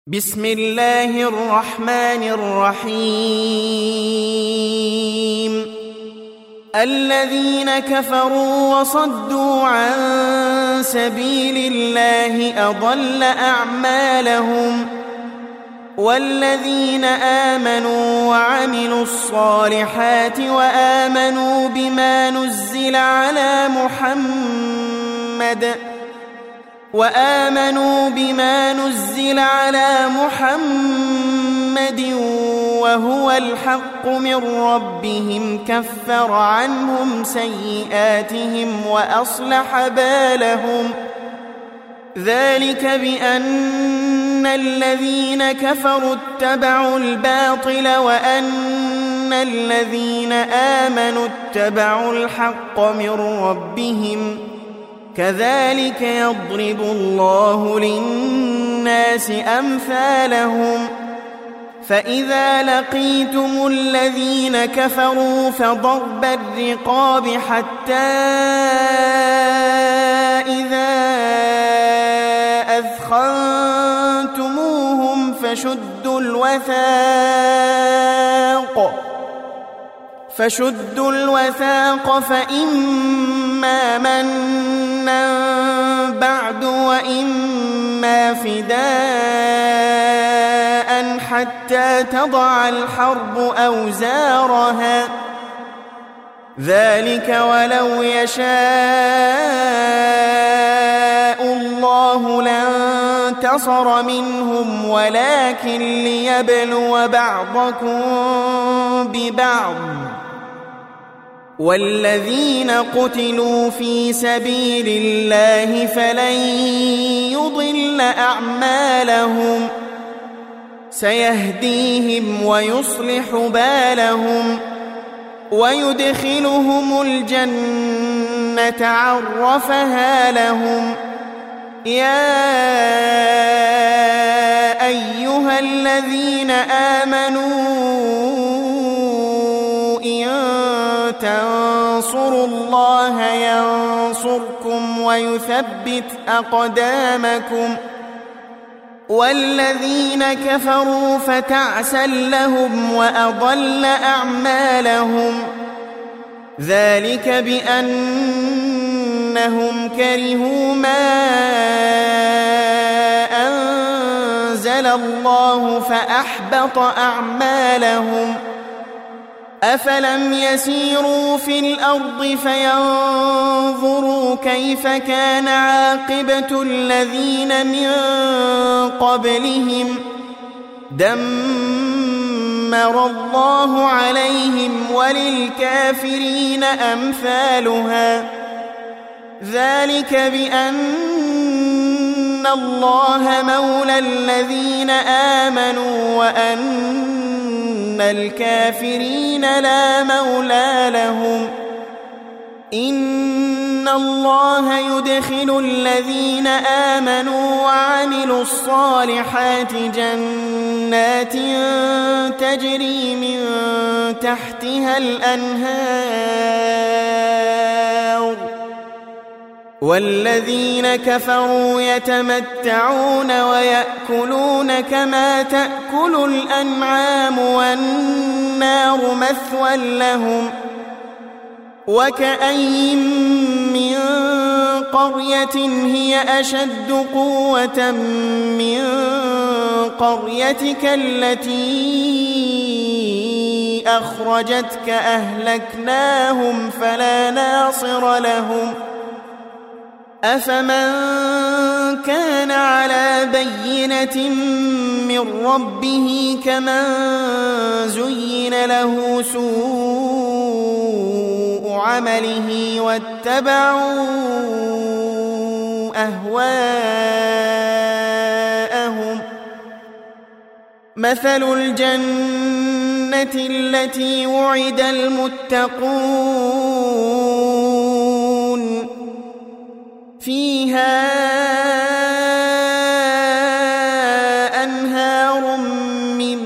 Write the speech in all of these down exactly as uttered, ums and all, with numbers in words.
بسم الله الرحمن الرحيم الذين كفروا وصدوا عن سبيل الله أضل أعمالهم والذين آمنوا وعملوا الصالحات وآمنوا بما نزل على محمد وآمنوا بما نزل على محمد وهو الحق من ربهم كفر عنهم سيئاتهم وأصلح بالهم ذلك بأن الذين كفروا اتبعوا الباطل وأن الذين آمنوا اتبعوا الحق من ربهم كذلك يضرب الله للناس أمثالهم فإذا لقيتم الذين كفروا فضرب الرقاب حتى إذا أثخنتموهم فشدوا الوثاق فشدوا الوثاق فإما منا بعد وإما فداء حتى تضع الحرب أوزارها ذلك ولو يشاء الله لانتصر منهم ولكن ليبلو بعضكم ببعض والذين قتلوا في سبيل الله فلن يضل أعمالهم سيهديهم ويصلح بالهم ويدخلهم الجنة عرفها لهم يا أيها الذين آمنوا إن تنصروا الله ينصركم ويثبت أقدامكم والذين كفروا فتعسا لهم وأضل أعمالهم ذلك بأنهم كرهوا ما أنزل الله فأحبط أعمالهم أفلم يسيروا في الأرض فينظروا كيف كان عاقبة الذين من قبلهم دمر الله عليهم وللكافرين أمثالها ذلك بأن الله مولى الذين آمنوا وأن الكافرين لا مولى لهم إن الله يدخل الذين آمنوا وعملوا الصالحات جنات تجري من تحتها الأنهار والذين كفروا يتمتعون ويأكلون كما تأكل الأنعام والنار مثوى لهم وكأين من قرية هي أشد قوة من قريتك التي أخرجتك أهلكناهم فلا ناصر لهم أفمن كان على بينة من ربه كمن زين له سوء عمله واتبعوا أهواءهم مثل الجنة التي وعد المتقون فيها أنهار من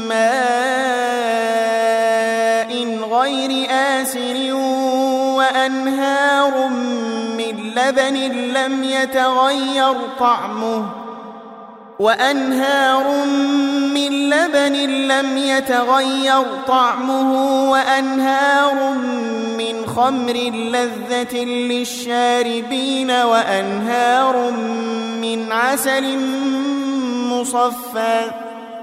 ماء غير آسن وأنهار من لبن لم يتغير طعمه وأنهار من لبن لم يتغير طعمه وأنهار من خمر لذة للشاربين وأنهار من عسل مصفى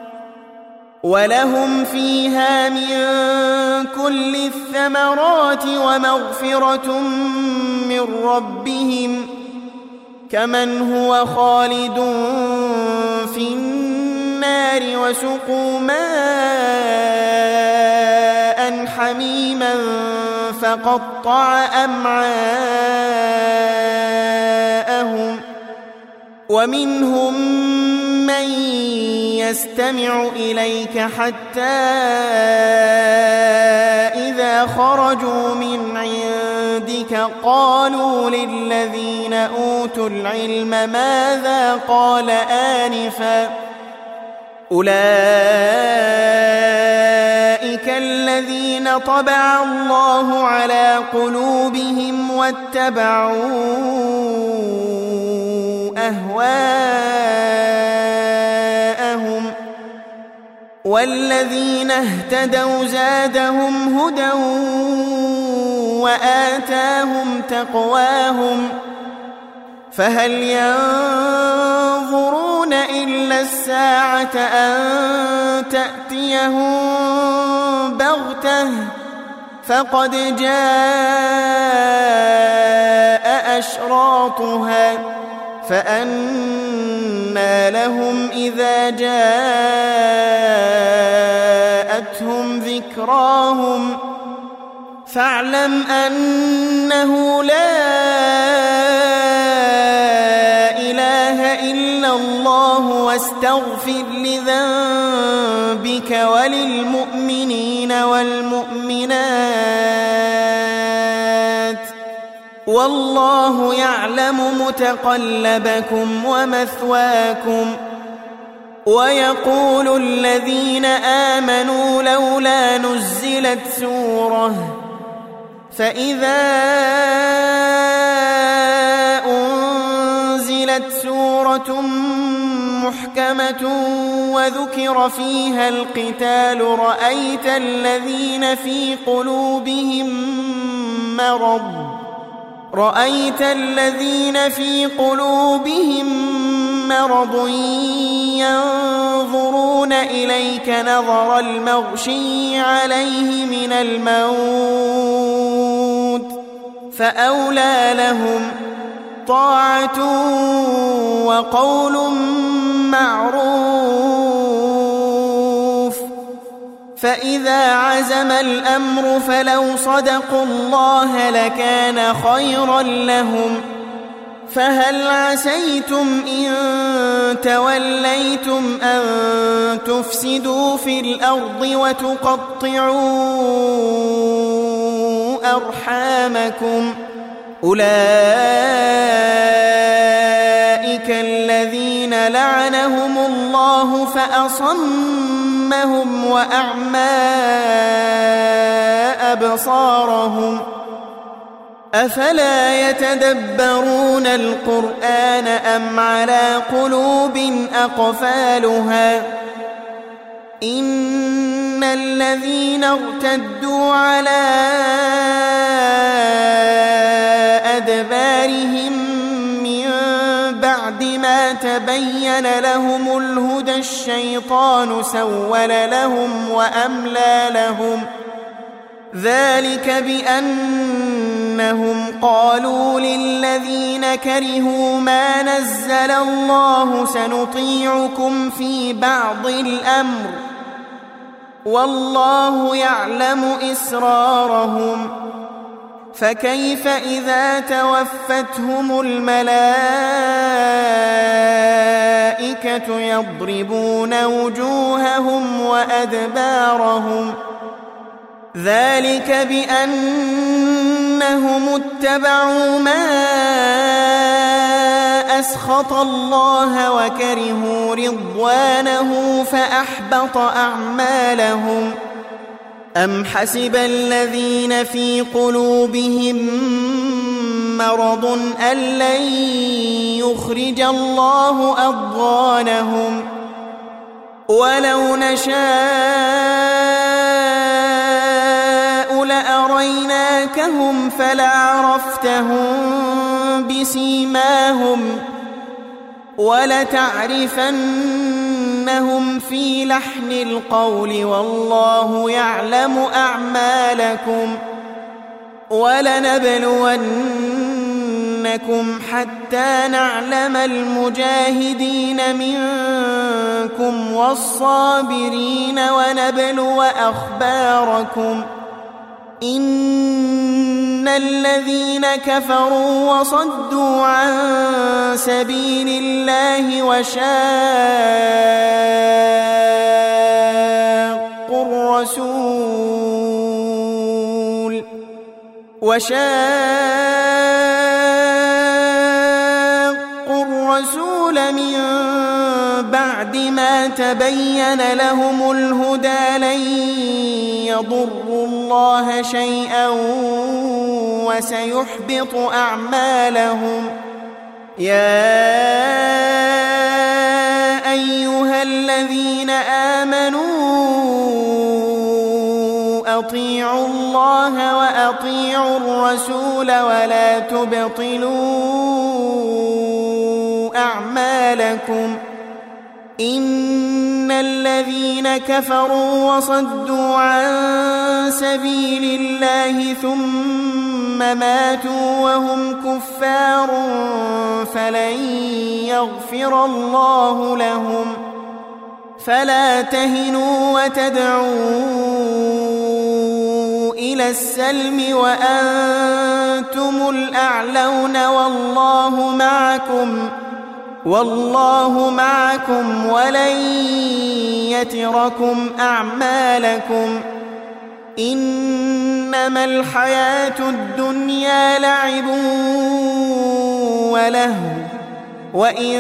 ولهم فيها من كل الثمرات ومغفرة من ربهم كمن هو خالد في النار وسقوا ماء حميما فقطع أمعاءهم ومنهم من يستمع إليك حتى إذا خرجوا من عندك قالوا للذين أوتوا العلم ماذا قال آنفا أولئك الذين طبع الله على قلوبهم واتبعوا أهواءهم والذين اهتدوا زادهم هدى وآتاهم تقواهم فهل ينظرون إلا الساعة أن تأتيهم بغتة فقد جاء أشراطها فأنى لهم إذا جاءتهم ذكراهم فاعلم أنه لا إله إلا الله واستغفر لذنبك وللمؤمنين والمؤمنات والله يعلم متقلبكم ومثواكم ويقول الذين آمنوا لولا نزلت سورة فإذا أنزلت سورة محكمة وذكر فيها القتال رأيت الذين في قلوبهم مرض رأيت الذين في قلوبهم مرض ينظرون إليك نظر المغشي عليه من الموت فأولى لهم طاعة وقول معروف فإذا عزم الأمر فلو صدقوا الله لكان خيرا لهم فهل عسيتم إن توليتم أن تفسدوا في الأرض وتقطعوا أرحامكم أولئك الذين لعنهم الله فأصمهم وأعمى أبصارهم أفلا يتدبرون القرآن أم على قلوب أقفالها إن الذين ارتدوا على أدبارهم من بعد ما تبين لهم الهدى الشيطان سول لهم وأملى لهم ذلك بأنهم قالوا للذين كرهوا ما نزل الله سنطيعكم في بعض الأمر والله يعلم إسرارهم فكيف إذا توفتهم الملائكة يضربون وجوههم وأدبارهم ذلك بأنهم اتبعوا ما أسخط الله وكرهوا رضوانه فأحبط أعمالهم أم حسب الذين في قلوبهم مرض أن لن يخرج الله أضغانهم ولو نشاء لأريناكهم فلعرفتهم بسيماهم ولتعرفنهم في لحن القول والله يعلم أعمالكم ولنبلونكم حتى نعلم المجاهدين منكم والصابرين ونبلو أخباركم إن الذين كفروا وصدوا عن سبيل الله وشاقوا الرسول وشاقوا الرسول من بعد ما تبين لهم الهدى لن يضروا الله شيئا وسيحبط أعمالهم يا أيها الذين آمنوا أطيعوا الله وأطيعوا الرسول ولا تبطلوا أعمالكم إن الذين كفروا وصدوا عن سبيل الله ثم ماتوا وهم كفار فلن يغفر الله لهم فلا تهنوا وتدعوا إلى السلم وأنتم الأعلون والله معكم والله معكم ولن يتركم أعمالكم إنما الحياة الدنيا لعب ولهو وإن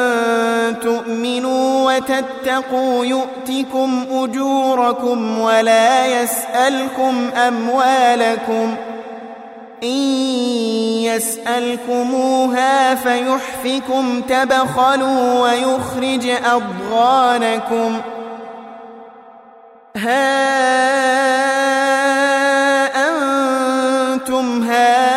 تؤمنوا وتتقوا يؤتكم أجوركم ولا يسألكم أموالكم إن يسألكموها فيحفكم تبخلوا ويخرج أضغانكم ها أنتم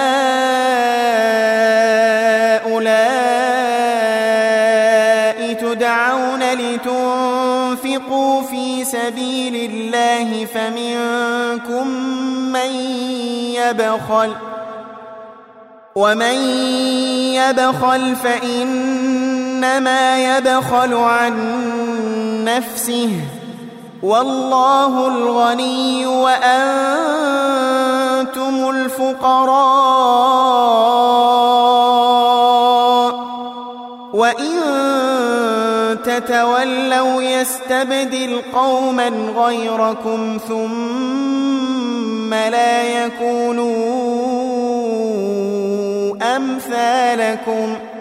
هؤلاء تدعون لتنفقوا في سبيل الله فمنكم من يبخل ومن يبخل فإنما يبخل عن نفسه والله الغني وأنتم الفقراء وإن تتولوا يستبدل قوما غيركم ثم لا يكونوا أمثالكم